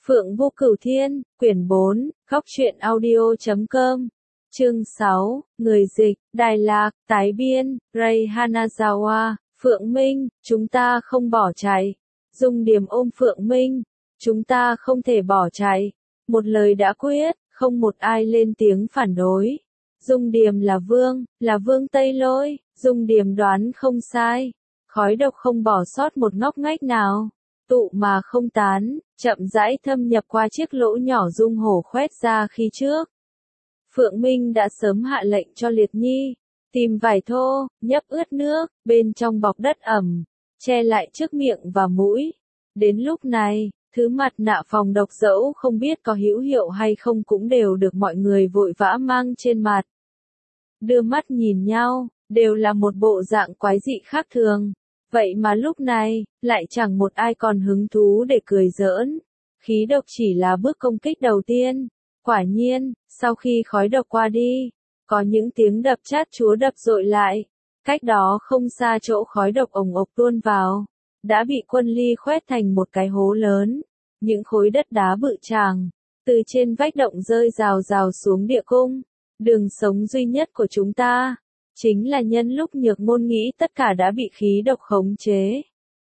Phượng Vô Cửu Thiên, quyển 4, Góc truyện audio.com. Chương 6, người dịch, Đài Lạc, tái biên, Ray Hanazawa, Phượng Minh, chúng ta không bỏ chạy. Dung Điềm ôm Phượng Minh, chúng ta không thể bỏ chạy. Một lời đã quyết, không một ai lên tiếng phản đối. Dung Điềm là vương Tây Lôi, Dung Điềm đoán không sai. Khói độc không bỏ sót một ngóc ngách nào. Tụ mà không tán, chậm rãi thâm nhập qua chiếc lỗ nhỏ Dung Hổ khoét ra khi trước. Phượng Minh đã sớm hạ lệnh cho Liệt Nhi, tìm vải thô, nhấp ướt nước, bên trong bọc đất ẩm, che lại trước miệng và mũi. Đến lúc này, thứ mặt nạ phòng độc dẫu không biết có hữu hiệu hay không cũng đều được mọi người vội vã mang trên mặt. Đưa mắt nhìn nhau, đều là một bộ dạng quái dị khác thường. Vậy mà lúc này, lại chẳng một ai còn hứng thú để cười giỡn. Khí độc chỉ là bước công kích đầu tiên. Quả nhiên, sau khi khói độc qua đi, có những tiếng đập chát chúa đập dội lại. Cách đó không xa chỗ khói độc ồng ộc tuôn vào, đã bị Quân Ly khoét thành một cái hố lớn. Những khối đất đá bự chàng, từ trên vách động rơi rào rào xuống địa cung. Đường sống duy nhất của chúng ta, chính là nhân lúc Nhược Ngôn nghĩ tất cả đã bị khí độc khống chế.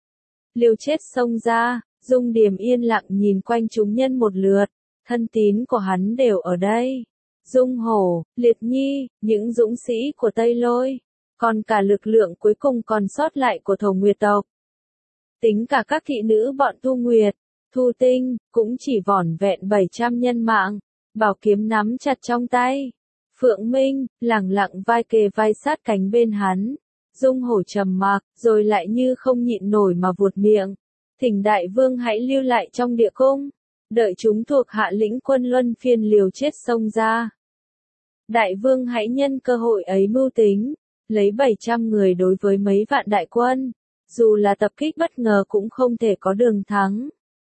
Liều chết xông ra, Dung Điềm yên lặng nhìn quanh chúng nhân một lượt, thân tín của hắn đều ở đây. Dung Hổ, Liệt Nhi, những dũng sĩ của Tây Lôi, còn cả lực lượng cuối cùng còn sót lại của Thổ Nguyệt tộc. Tính cả các thị nữ bọn Thu Nguyệt, Thu Tinh, cũng chỉ vỏn vẹn 700 nhân mạng, bảo kiếm nắm chặt trong tay. Phượng Minh, lẳng lặng vai kề vai sát cánh bên hắn. Dung Hổ trầm mặc, rồi lại như không nhịn nổi mà vuột miệng. Thỉnh đại vương hãy lưu lại trong địa cung, đợi chúng thuộc hạ lĩnh quân luân phiên liều chết xông ra. Đại vương hãy nhân cơ hội ấy mưu tính, lấy 700 người đối với mấy vạn đại quân, dù là tập kích bất ngờ cũng không thể có đường thắng.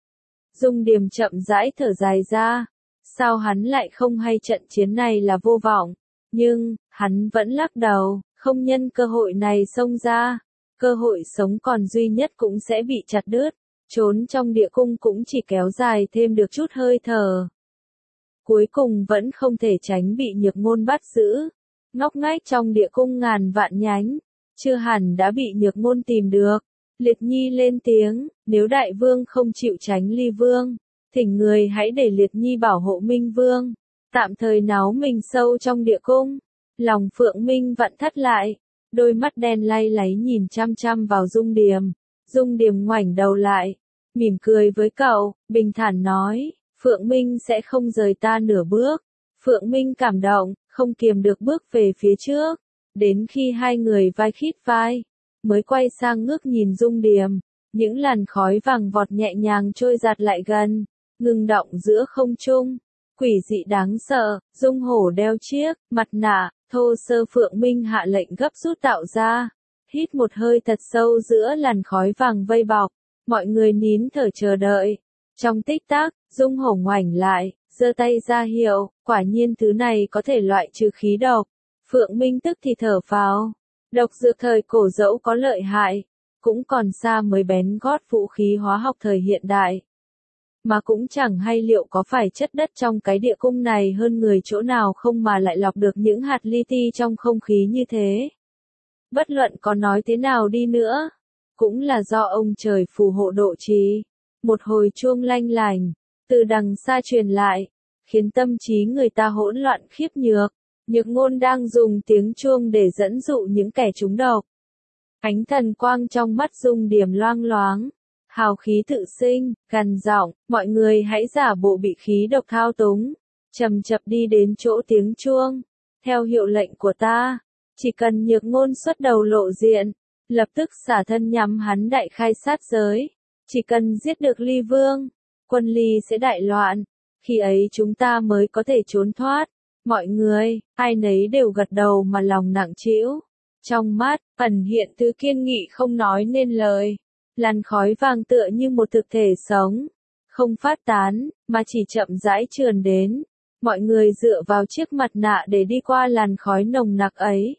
Dung Điềm chậm rãi thở dài ra. Sao hắn lại không hay trận chiến này là vô vọng, nhưng, hắn vẫn lắc đầu, không nhân cơ hội này xông ra, cơ hội sống còn duy nhất cũng sẽ bị chặt đứt, trốn trong địa cung cũng chỉ kéo dài thêm được chút hơi thở. Cuối cùng vẫn không thể tránh bị Nhược Ngôn bắt giữ, ngóc ngách trong địa cung ngàn vạn nhánh, chưa hẳn đã bị Nhược Ngôn tìm được. Liệt Nhi lên tiếng, nếu đại vương không chịu tránh Ly Vương, thỉnh người hãy để Liệt Nhi bảo hộ Minh Vương, tạm thời náu mình sâu trong địa cung. Lòng Phượng Minh vặn thắt lại, đôi mắt đen lay láy nhìn chăm chăm vào Dung Điềm. Dung Điềm ngoảnh đầu lại, mỉm cười với cậu, bình thản nói, Phượng Minh sẽ không rời ta nửa bước. Phượng Minh cảm động, không kiềm được bước về phía trước, đến khi hai người vai khít vai, mới quay sang ngước nhìn Dung Điềm. Những làn khói vàng vọt nhẹ nhàng trôi giạt lại gần, ngừng động giữa không trung. Quỷ dị đáng sợ, Dung Hổ đeo chiếc mặt nạ thô sơ. Phượng Minh hạ lệnh gấp rút tạo ra. Hít một hơi thật sâu giữa làn khói vàng vây bọc, mọi người nín thở chờ đợi. Trong tích tắc, Dung Hổ ngoảnh lại, giơ tay ra hiệu, quả nhiên thứ này có thể loại trừ khí độc. Phượng Minh tức thì thở phào. Độc dược thời cổ dẫu có lợi hại, cũng còn xa mới bén gót vũ khí hóa học thời hiện đại. Mà cũng chẳng hay liệu có phải chất đất trong cái địa cung này hơn người chỗ nào không mà lại lọc được những hạt li ti trong không khí như thế. Bất luận có nói thế nào đi nữa, cũng là do ông trời phù hộ độ trì. Một hồi chuông lanh lành, từ đằng xa truyền lại, khiến tâm trí người ta hỗn loạn khiếp nhược. Nhược Ngôn đang dùng tiếng chuông để dẫn dụ những kẻ trúng độc. Ánh thần quang trong mắt Dung Điềm loang loáng, hào khí tự sinh, gằn giọng, mọi người hãy giả bộ bị khí độc thao túng, chậm chậm đi đến chỗ tiếng chuông. Theo hiệu lệnh của ta, chỉ cần Nhược Ngôn xuất đầu lộ diện, lập tức xả thân nhắm hắn đại khai sát giới. Chỉ cần giết được Ly Vương, Quân Ly sẽ đại loạn, khi ấy chúng ta mới có thể trốn thoát. Mọi người, ai nấy đều gật đầu mà lòng nặng trĩu. Trong mắt, ẩn hiện thứ kiên nghị không nói nên lời. Làn khói vàng tựa như một thực thể sống, không phát tán, mà chỉ chậm rãi trườn đến. Mọi người dựa vào chiếc mặt nạ để đi qua làn khói nồng nặc ấy.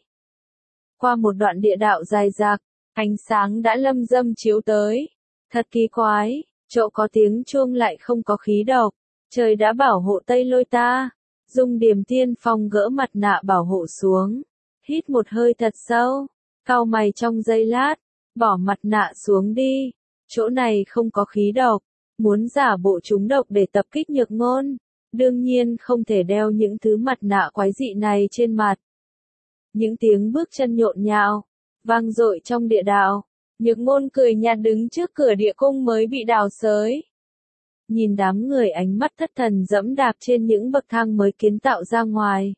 Qua một đoạn địa đạo dài dạc, ánh sáng đã lâm dâm chiếu tới. Thật kỳ quái, Chỗ có tiếng chuông lại không có khí độc, trời đã bảo hộ Tây Lôi ta. Dung Điềm tiên phong gỡ mặt nạ bảo hộ xuống, hít một hơi thật sâu, cau mày trong giây lát, bỏ mặt nạ xuống đi, chỗ này không có khí độc, muốn giả bộ trúng độc để tập kích Nhược Ngôn, đương nhiên không thể đeo những thứ mặt nạ quái dị này trên mặt. Những tiếng bước chân nhộn nhạo, vang dội trong địa đạo, Nhược Ngôn cười nhạt đứng trước cửa địa cung mới bị đào xới. Nhìn đám người ánh mắt thất thần dẫm đạp trên những bậc thang mới kiến tạo ra ngoài.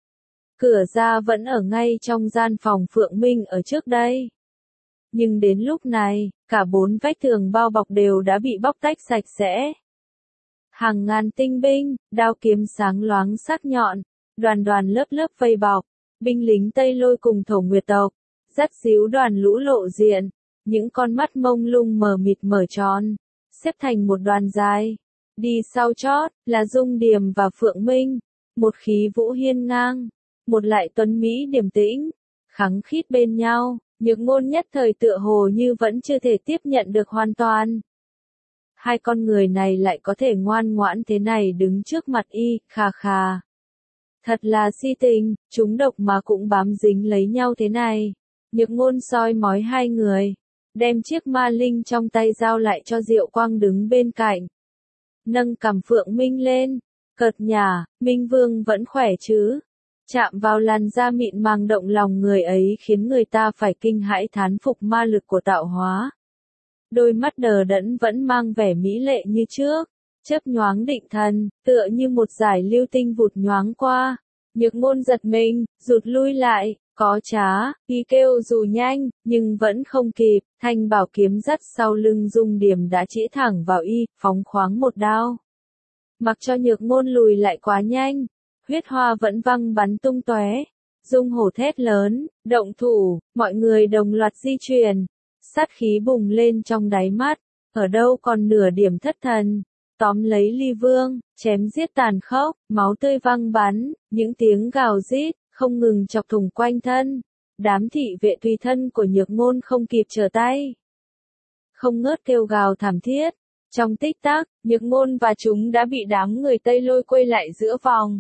Cửa ra vẫn ở ngay trong gian phòng Phượng Minh ở trước đây. Nhưng đến lúc này, cả 4 vách tường bao bọc đều đã bị bóc tách sạch sẽ. Hàng ngàn tinh binh, đao kiếm sáng loáng sắc nhọn, đoàn đoàn lớp lớp vây bọc, binh lính Tây Lôi cùng Thổ Nguyệt tộc, dắt díu đoàn lũ lộ diện, những con mắt mông lung mờ mịt mở tròn, xếp thành một đoàn dài. Đi sau chót, là Dung Điềm và Phượng Minh, một khí vũ hiên ngang, một lại tuấn Mỹ điềm tĩnh, khắng khít bên nhau, Nhược Ngôn nhất thời tựa hồ như vẫn chưa thể tiếp nhận được hoàn toàn. Hai con người này lại có thể ngoan ngoãn thế này đứng trước mặt y, khà khà. Thật là si tình, chúng độc mà cũng bám dính lấy nhau thế này. Nhược Ngôn soi mói hai người, đem chiếc ma linh trong tay giao lại cho Diệu Quang đứng bên cạnh. Nâng cằm Phượng Minh lên, cợt nhả, Minh Vương vẫn khỏe chứ? Chạm vào làn da mịn màng động lòng người ấy khiến người ta phải kinh hãi thán phục ma lực của tạo hóa. Đôi mắt đờ đẫn vẫn mang vẻ mỹ lệ như trước, chớp nhoáng định thần, tựa như một dải lưu tinh vụt nhoáng qua. Nhược Ngôn giật mình, rụt lui lại, có trá, y kêu dù nhanh, nhưng vẫn không kịp, thanh bảo kiếm dắt sau lưng Dung Điềm đã chĩa thẳng vào y, phóng khoáng một đao. Mặc cho Nhược Ngôn lùi lại quá nhanh, huyết hoa vẫn văng bắn tung tóe. Dung hổ thét lớn, động thủ, mọi người đồng loạt di chuyển. Sát khí bùng lên trong đáy mắt, ở đâu còn nửa điểm thất thần. Tóm lấy Ly Vương, chém giết tàn khốc, máu tươi văng bắn, những tiếng gào rít, không ngừng chọc thủng quanh thân. Đám thị vệ tùy thân của Nhược Ngôn không kịp trở tay. Không ngớt kêu gào thảm thiết. Trong tích tắc, Nhược Ngôn và chúng đã bị đám người Tây Lôi quây lại giữa vòng.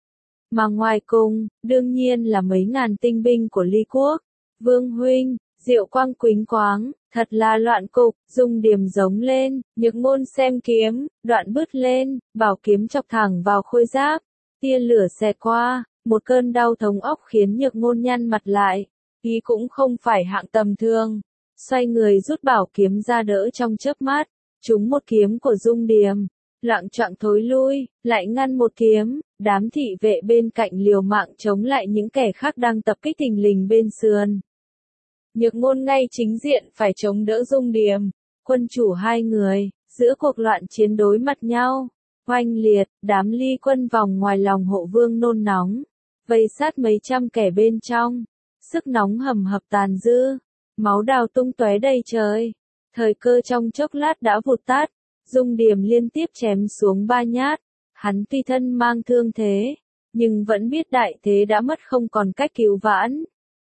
Mà ngoài cùng, đương nhiên là mấy ngàn tinh binh của Ly Quốc. Vương huynh, Diệu Quang quính quáng, thật là loạn cục, Dung Điềm giống lên, Nhược Ngôn xem kiếm, đoạn bứt lên, bảo kiếm chọc thẳng vào khôi giáp. Tia lửa xẹt qua, một cơn đau thống óc khiến Nhược Ngôn nhăn mặt lại. Ý cũng không phải hạng tầm thường. Xoay người rút bảo kiếm ra đỡ trong chớp mắt, trúng một kiếm của Dung Điềm. Loạng choạng thối lui, lại ngăn một kiếm, đám thị vệ bên cạnh liều mạng chống lại những kẻ khác đang tập kích thình lình bên sườn. Nhược Ngôn ngay chính diện phải chống đỡ Dung Điềm, quân chủ hai người, giữa cuộc loạn chiến đối mặt nhau, oanh liệt, đám Ly quân vòng ngoài lòng hộ vương nôn nóng, vây sát mấy trăm kẻ bên trong, sức nóng hầm hập tàn dư, máu đào tung tóe đầy trời, thời cơ trong chốc lát đã vụt tắt. Dung Điềm liên tiếp chém xuống 3 nhát, hắn tuy thân mang thương thế, nhưng vẫn biết đại thế đã mất không còn cách cứu vãn.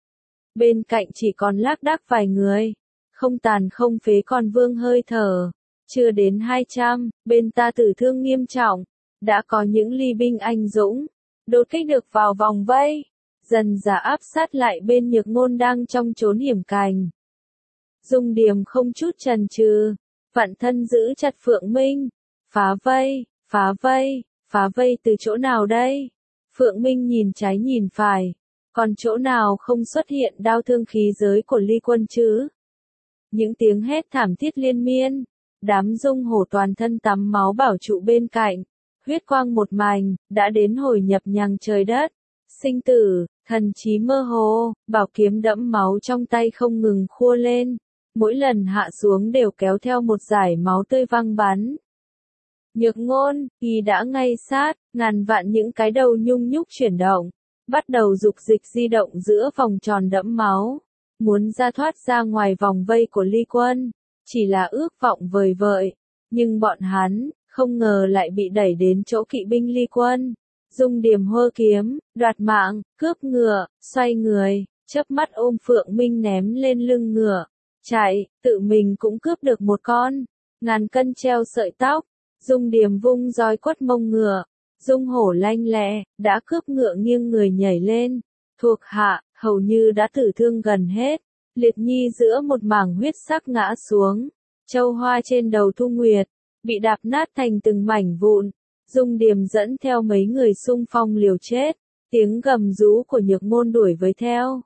Bên cạnh chỉ còn lác đác vài người, không tàn không phế còn vương hơi thở, chưa đến 200, bên ta tử thương nghiêm trọng, đã có những ly binh anh dũng, đột kích được vào vòng vây, dần dà áp sát lại bên Nhược Ngôn đang trong chốn hiểm cành. Dung Điềm không chút chần chừ, vặn thân giữ chặt Phượng Minh, phá vây, phá vây, phá vây từ chỗ nào đây? Phượng Minh nhìn trái nhìn phải, còn chỗ nào không xuất hiện đao thương khí giới của Ly quân chứ? Những tiếng hét thảm thiết liên miên, đám Dung hổ toàn thân tắm máu bảo trụ bên cạnh, huyết quang một mảnh, đã đến hồi nhập nhằng trời đất, sinh tử, thần trí mơ hồ, bảo kiếm đẫm máu trong tay không ngừng khua lên. Mỗi lần hạ xuống đều kéo theo một dải máu tươi văng bắn. Nhược Ngôn, y đã ngay sát, ngàn vạn những cái đầu nhung nhúc chuyển động, bắt đầu dục dịch di động giữa vòng tròn đẫm máu, muốn ra thoát ra ngoài vòng vây của Ly quân, chỉ là ước vọng vời vợi, nhưng bọn hắn, không ngờ lại bị đẩy đến chỗ kỵ binh Ly quân. Dung Điềm hơ kiếm, đoạt mạng, cướp ngựa, xoay người, chớp mắt ôm Phượng Minh ném lên lưng ngựa. Chạy, tự mình cũng cướp được một con. ngàn cân treo sợi tóc. Dung Điềm vung roi quất mông ngựa. Dung Hổ lanh lẹ, đã cướp ngựa nghiêng người nhảy lên. Thuộc hạ, hầu như đã tử thương gần hết. Liệt Nhi giữa một mảng huyết sắc ngã xuống. Châu hoa trên đầu Thu Nguyệt, bị đạp nát thành từng mảnh vụn. Dung Điềm dẫn theo mấy người xung phong liều chết. Tiếng gầm rú của Nhược Ngôn đuổi với theo.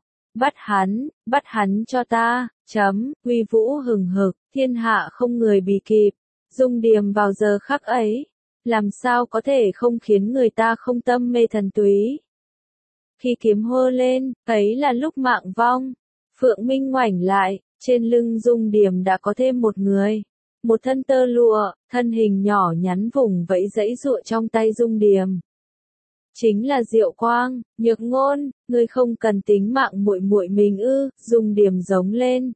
Bắt hắn cho ta, uy vũ hừng hực, thiên hạ không người bì kịp. Dung Điềm vào giờ khắc ấy, làm sao có thể không khiến người ta không tâm mê thần túy. Khi kiếm hô lên, ấy là lúc mạng vong. Phượng Minh ngoảnh lại, trên lưng Dung Điềm đã có thêm một người. Một thân tơ lụa, thân hình nhỏ nhắn vùng vẫy dãy dụa trong tay Dung Điềm. Chính là Diệu Quang. Nhược Ngôn, ngươi không cần tính mạng muội muội mình ư? Dung Điềm giống lên.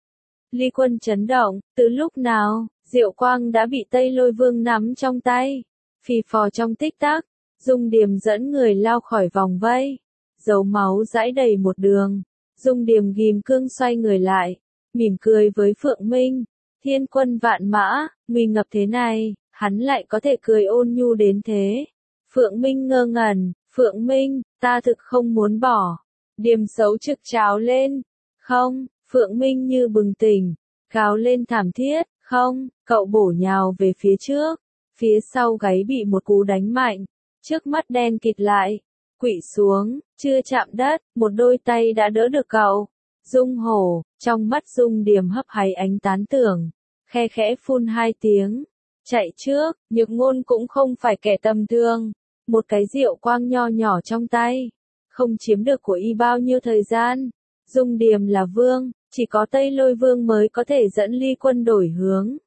Ly Quân chấn động, từ lúc nào, Diệu Quang đã bị Tây Lôi Vương nắm trong tay. Phì phò trong tích tắc, Dung Điềm dẫn người lao khỏi vòng vây. Dấu máu dãi đầy một đường. Dung Điềm ghim cương xoay người lại, mỉm cười với Phượng Minh. Thiên quân vạn mã, nguy ngập thế này, hắn lại có thể cười ôn nhu đến thế. Phượng Minh ngơ ngẩn, Phượng Minh, ta thực không muốn bỏ. Điềm xấu trực tráo lên. Không, Phượng Minh như bừng tỉnh, gào lên thảm thiết, không, cậu bổ nhào về phía trước. Phía sau gáy bị một cú đánh mạnh, trước mắt đen kịt lại. Quỵ xuống, chưa chạm đất, một đôi tay đã đỡ được cậu. Dung Hổ, trong mắt Dung Điềm hấp háy ánh tán tưởng, khe khẽ phun hai tiếng. Chạy trước, Nhược Ngôn cũng không phải kẻ tầm thường. Một cái Diệu Quang nho nhỏ trong tay, không chiếm được của y bao nhiêu thời gian. Dung Điềm là vương, chỉ có Tây Lôi Vương mới có thể dẫn Ly Quân đổi hướng.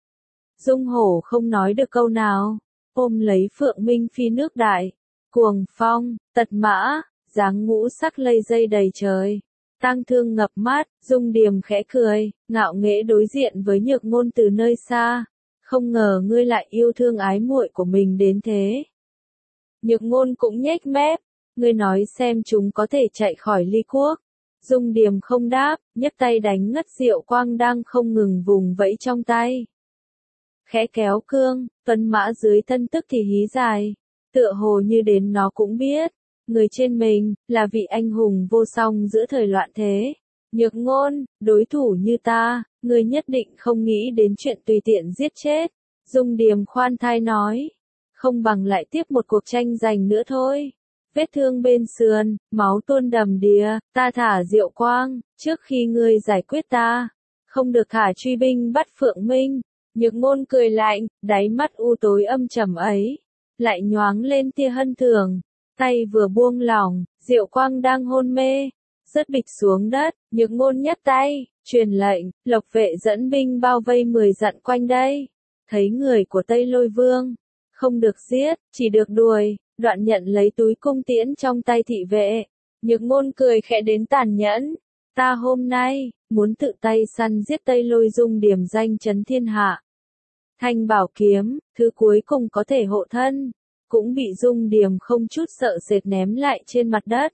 Dung Hổ không nói được câu nào, ôm lấy Phượng Minh phi nước đại. Cuồng phong, tật mã, dáng ngũ sắc lây dây đầy trời. Tang thương ngập mắt, Dung Điềm khẽ cười, ngạo nghễ đối diện với Nhược Ngôn từ nơi xa. Không ngờ ngươi lại yêu thương ái muội của mình đến thế. Nhược Ngôn cũng nhếch mép, ngươi nói xem chúng có thể chạy khỏi Ly Quốc. Dung Điềm không đáp, nhấc tay đánh ngất Diệu Quang đang không ngừng vùng vẫy trong tay. Khẽ kéo cương, tuấn mã dưới thân tức thì hí dài. Tựa hồ như đến nó cũng biết, người trên mình, là vị anh hùng vô song giữa thời loạn thế. Nhược Ngôn, đối thủ như ta, ngươi nhất định không nghĩ đến chuyện tùy tiện giết chết. Dung Điềm khoan thai nói, không bằng lại tiếp một cuộc tranh giành nữa thôi. Vết thương bên sườn, máu tuôn đầm đìa, ta thả Diệu Quang, trước khi ngươi giải quyết ta. Không được thả truy binh bắt Phượng Minh. Nhược Ngôn cười lạnh, đáy mắt u tối âm trầm ấy lại nhoáng lên tia hân thường. Tay vừa buông lỏng, Diệu Quang đang hôn mê, rớt bịch xuống đất. Nhược Ngôn nhấc tay, truyền lệnh, Lộc vệ dẫn binh bao vây 10 dặn quanh đây. Thấy người của Tây Lôi Vương, không được giết, chỉ được đuổi. Đoạn nhận lấy túi cung tiễn trong tay thị vệ. Nhược Ngôn cười khẽ đến tàn nhẫn. Ta hôm nay, muốn tự tay săn giết Tây Lôi Dung Điềm danh chấn thiên hạ. Thanh bảo kiếm, thứ cuối cùng có thể hộ thân, cũng bị Dung Điềm không chút sợ sệt ném lại trên mặt đất.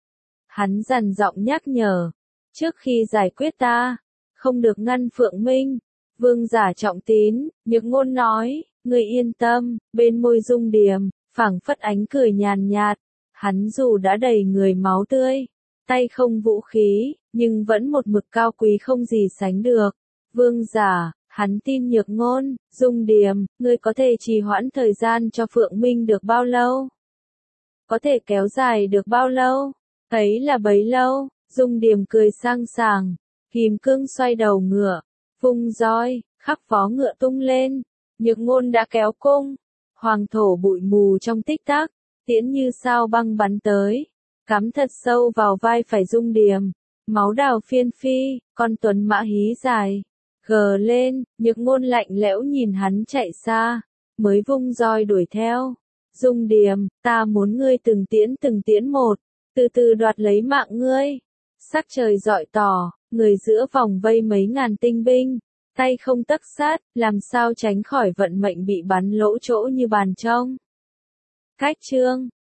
Hắn dằn giọng nhắc nhở, trước khi giải quyết ta, không được ngăn Phượng Minh. Vương giả trọng tín, Nhược Ngôn nói, ngươi yên tâm. Bên môi Dung Điềm, phảng phất ánh cười nhàn nhạt. Hắn dù đã đầy người máu tươi, tay không vũ khí, nhưng vẫn một mực cao quý không gì sánh được. Vương giả, hắn tin Nhược Ngôn. Dung Điềm, ngươi có thể trì hoãn thời gian cho Phượng Minh được bao lâu? Có thể kéo dài được bao lâu? Ấy là bấy lâu. Dung Điềm cười sang sảng, ghim cương xoay đầu ngựa, vung roi, khắc vó ngựa tung lên. Nhược Ngôn đã kéo cung, hoàng thổ bụi mù trong tích tắc, tiễn như sao băng bắn tới, cắm thật sâu vào vai phải Dung Điềm. Máu đào phiên phi, con tuấn mã hí dài, gờ lên. Nhược Ngôn lạnh lẽo nhìn hắn chạy xa, mới vung roi đuổi theo. Dung Điềm, ta muốn ngươi từng tiễn một, từ từ đoạt lấy mạng ngươi. Sắc trời rọi tỏ, người giữa vòng vây mấy ngàn tinh binh, tay không tấc sắt, làm sao tránh khỏi vận mệnh bị bắn lỗ chỗ như bàn trông. Cách chương